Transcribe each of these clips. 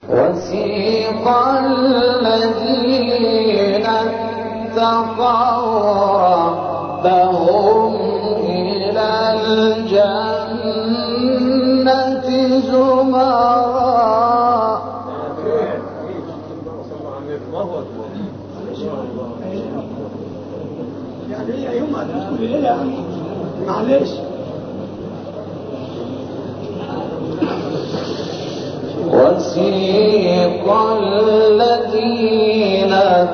وسيق الذين اتقوا ربهم إلى الجنة زمرا. يعني هي يوم ما تدخل الليلة معلش. وسيق الذين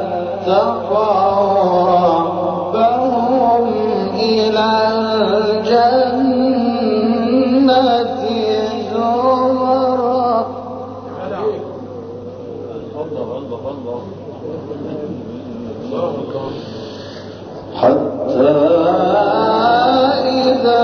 اتقوا ربهم إلى الجنة زمرا. حتى إذا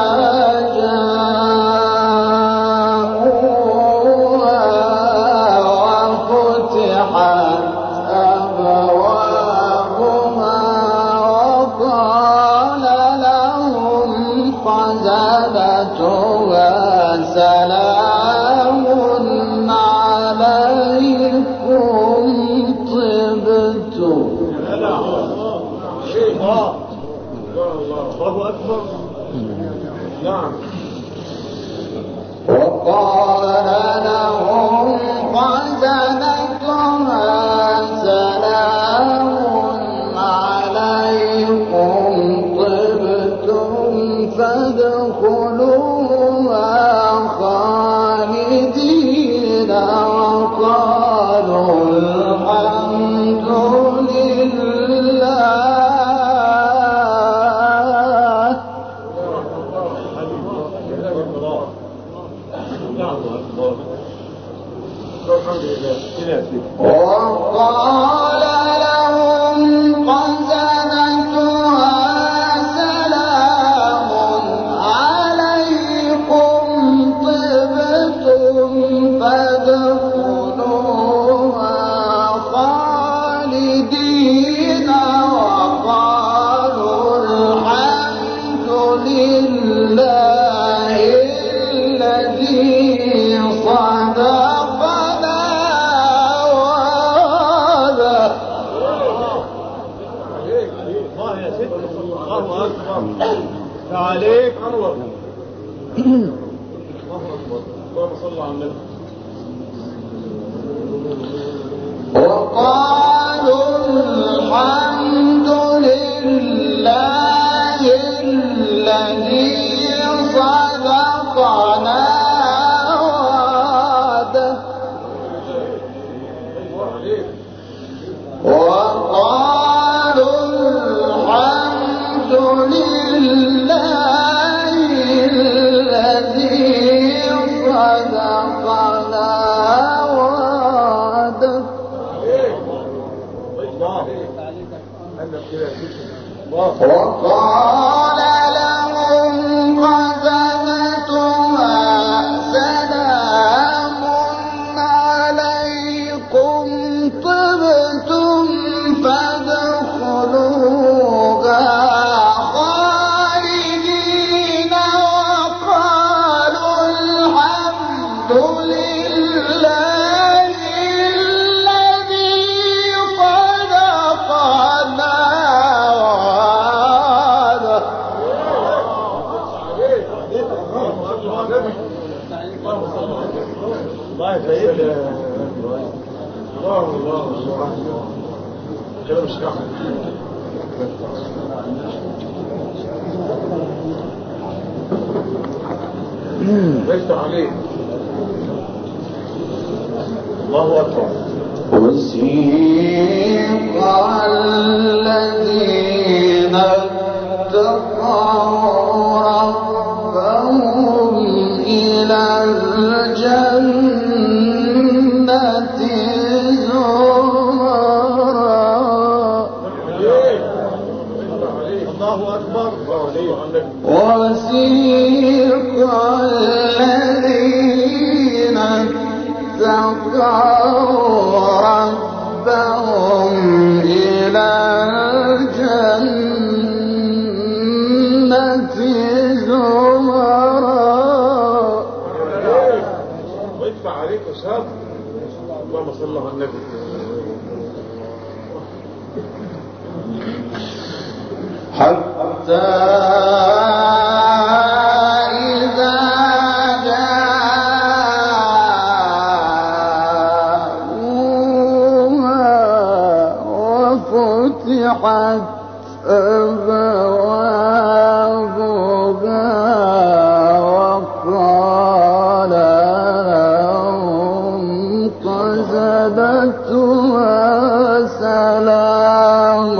سلام عليكم طبتم. الله أكبر. نعم. وقال لهم خزنتها سلام عليكم طبتم فادخلوها خالدين وقالوا الحمد لله. وقال لهم خزنتها سلام عليكم طبتم فادخلوها خالدين وقالوا الحمد لله الذي صدقنا وعده. الله أكبر. عليك أنور. اللهم صل على النبي. وقالوا الحمد لله الذي صدقنا وعده. وقالوا الحمد لله الذي صدقنا وعده. وقال لهم خزنتها سلام عليكم طبتم فادخلوها خالدين وقالوا الحمد لله الذي صدقنا وعده. الله يسعدك. الله كلام الشيخ يفتح عليه. الله أكبر. وسيق الذين اتقوا ربهم إلى الجنة زمرا. الله أكبر. وسيق الذين اتقوا ربهم إلى الجنة زمرا. ويدفع عليك أساب. اللهم صل على النبي. حتى إذا جاءوها وفتحت أبوابها وقال لهم خزنتها سلام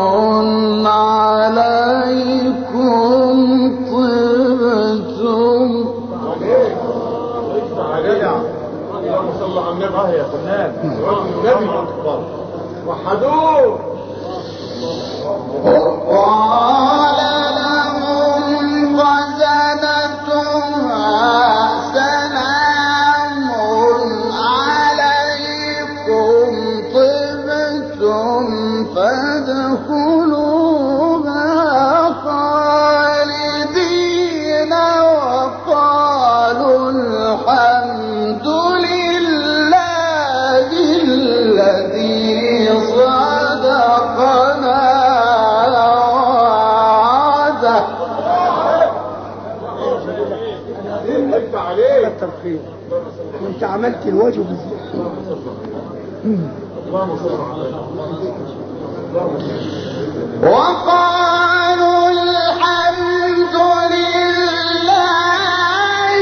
عليكم طبتم. اللهم صل على النبي يا فنان. النبي وحدوه. وقال لهم خزنتها سلام عليكم طبتم فادخلوها خالدين وقالوا الحمد لله الذي صدقنا وعده. انت عليك كتر خير وانت عملت الواجب ازاي. اللهم صل على النبي. وقالوا الحمد لله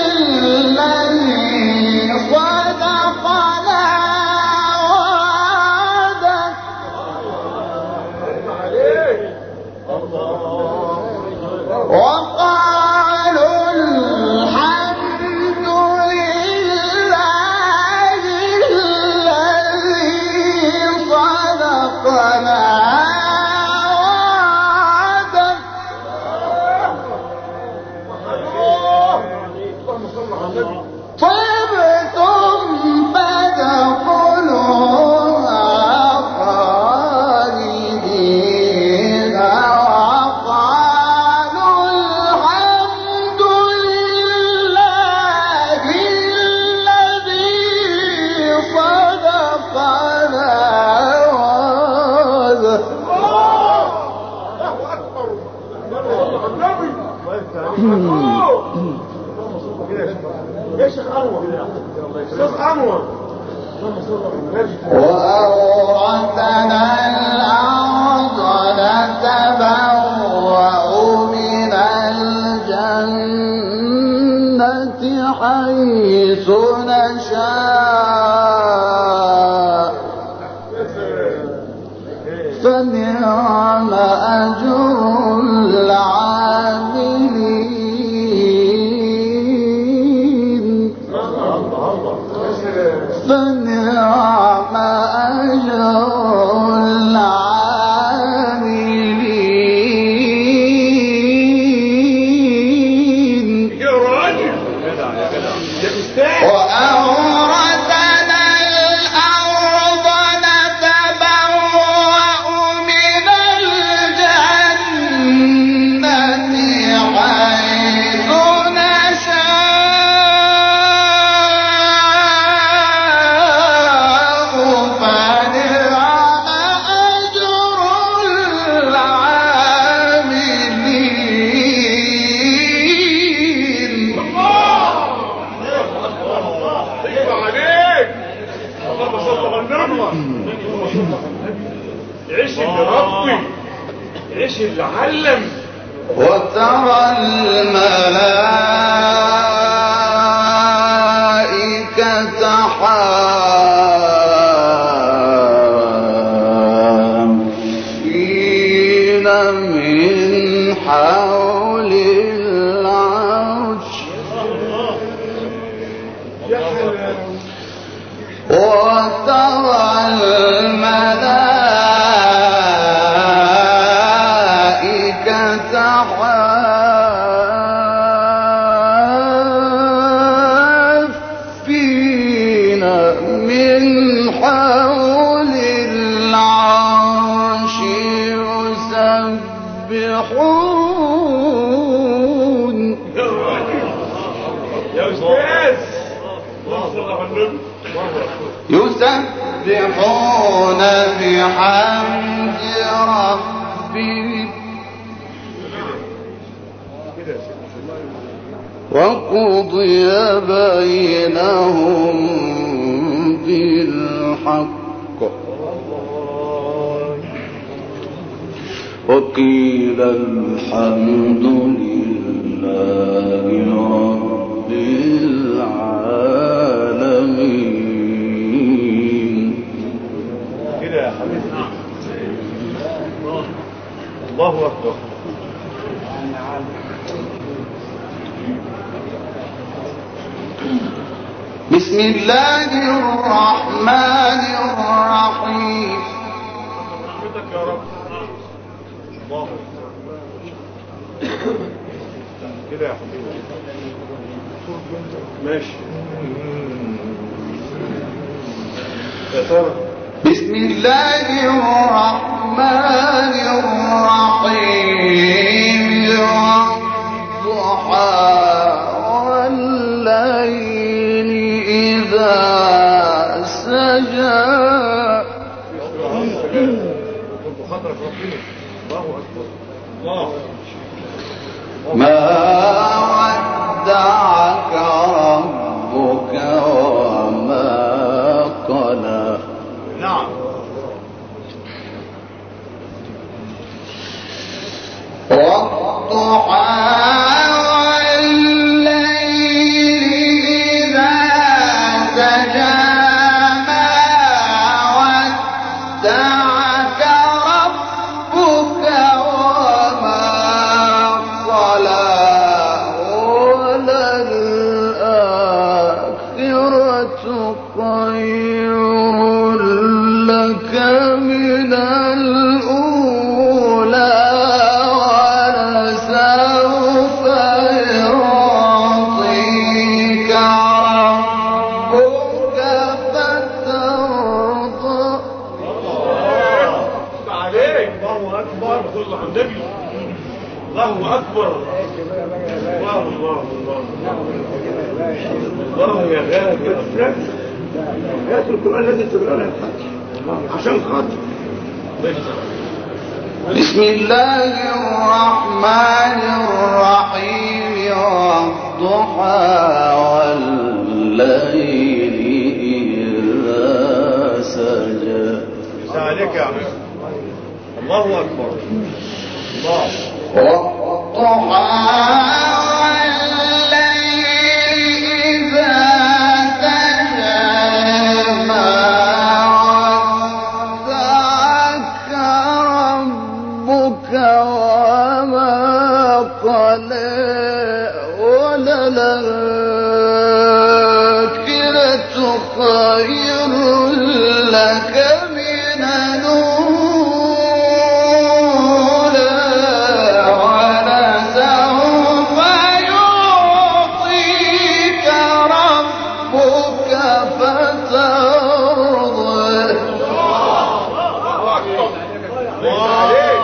الذي صدقنا وعده. انت عليك. وقالوا الحمد لله الذي صدقنا وعده. اللهم صل على النبي. طبتم فادخلوها خالدين وقالوا الحمد لله الذي صدقنا وعده. الله اكبر. اللهم صل على النبي. يا شيخ انور. استاذ انور. اللهم صل على النبي. وأورثنا الأرض نتبوأ من الجنة حيث نشاء فنعم أجر العاملين. فنعم أجر العاملين. يا راجل. يا استاذ. وأورثنا الأرض نتبوأ من الجنة حيث نشاء فنعم أجر العاملين. ايوه عليك. اللهم صل على النبي. عيش اللي ربي. عيش اللي علم. وترى الملائكة حافين من حول العرش يا حلال. وترى الملائكة حافين من حول العرش يسبحون. يا راجل. يا استاذ. اللهم صل على النبي. يسبحون بحمد ربهم وقضي بينهم بالحق وقيل الحمد لله رب العالمين. كده يا حبيبي. الله أكبر. بسم الله الرحمن الرحيم. رحمتك يا رب. الله كده يا حبيبي. ماشي يا ترى. بسم الله الرحمن الرحيم. والضحى والليل إذا سجى. خاطرك ربنا. الله أكبر. الله ما ودعك ربك وما قلى. نعم. والضحى والليل إذا سجى. ما ودعك ربك وما قلى. وللآخرة خير لك من الأولى ولسوف يعطيك ربك فترضى. عليك. الله أكبر. صل على النبي. الله أكبر. الله الله الله الله يا غالي يا أفلام. آيات القرآن لازم تقرأها يا حاج عشان خاطر. بسم الله الرحمن الرحيم. والضحى والليل إذا سجى. عليك يا عم. الله أكبر. الله. والضحى والليل إذا سجى. ما ودعك ربك وما قلى. وللآخرة خير لك من الأولى ولسوف يعطيك ربك فترضى. الله عليك.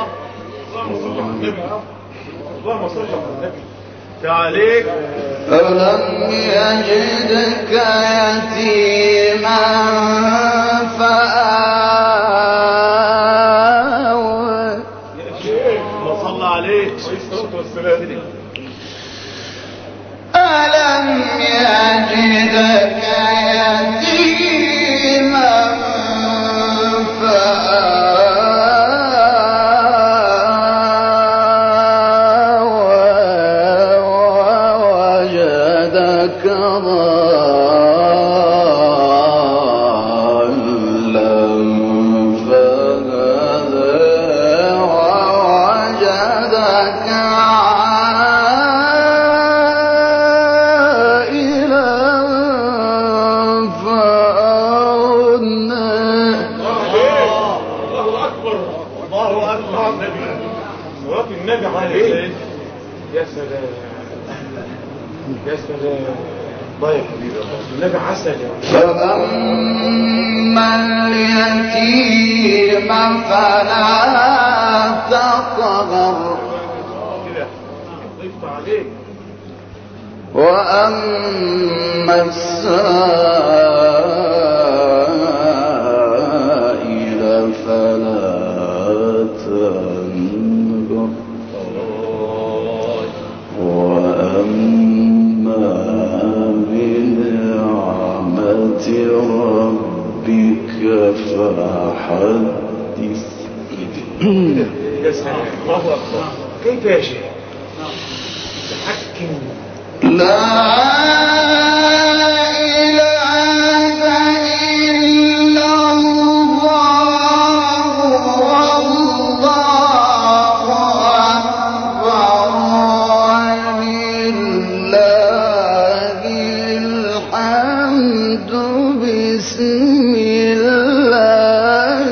اللهم صل على النبي. عليك. ألم يجدك يتيما فآوى. يا شيخ الله صلى عليك عليه الصلاة والسلام. ألم يجدك يتيما فآوى ووجدك ضالا فهدى ووجدك عائلا فأغنى. الله أكبر. الله أكبر. النبي صلاة النبي عليه. يا سلام يا سلام. الله يا حبيبي. النبي عسل يا رب. فأما اليتيم فلا تقهر. كده ضفت عليك. وأما السائل ربك فحدث. يا سلام، الله أكبر. كيف يا شيخ؟ تحكم. لا إله إلا الله والله أكبر ولله الحمد. بسم الله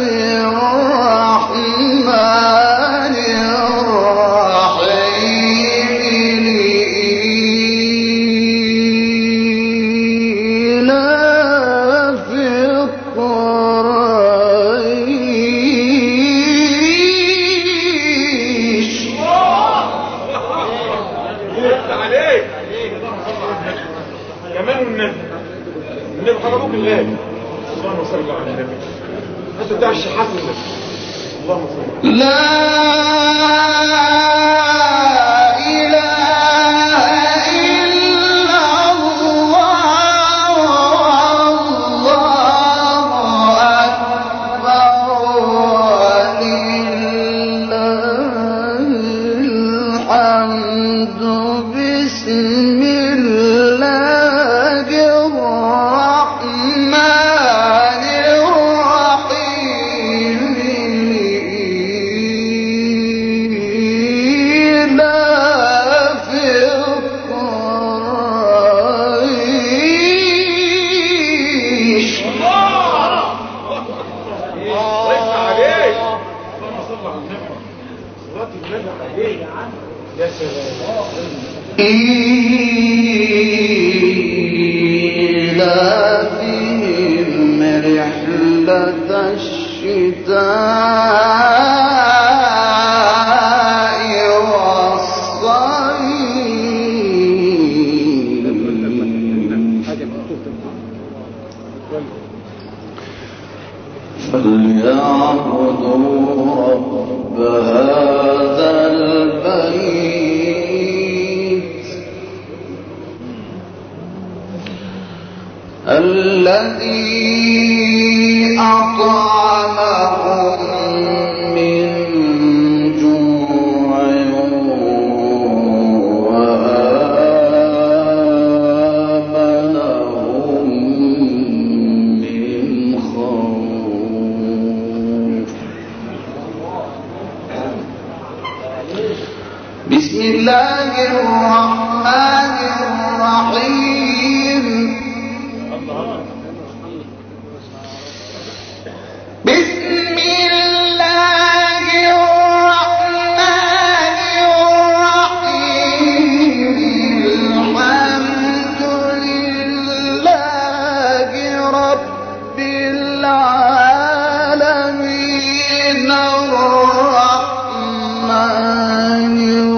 الرحمن الرحيم. إيلاف قريش. عليك كمان النبي حضروك الغالي. اللهم صل على النبي. حتى بتاع الشحات النبي. اللهم صل. لا إله إلا الله والله أكبر ولله الحمد. بسم الله الرحمن الرحيم. إيلاف قريش. وقف عليك. اللهم صل على النبي. صلاة النبي عليك. يا سلام. إيلافهم رحلة الشتاء والصيف. فليعبدوا رب هذا البيت الذي أطعمهم من جوع وآمنهم من خوف. بسم الله الرحمن الرحيم. بسم الله الرحمن الرحيم. الحمد لله رب العالمين الرحمن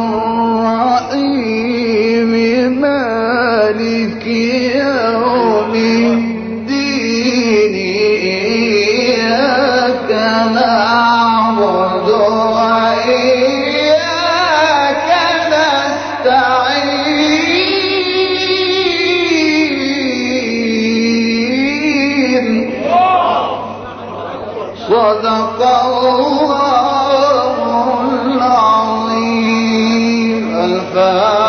الرحيم مالك يوم الدين. إياك نعبد وإياك نستعين. صدق الله العظيم. الفاتحة.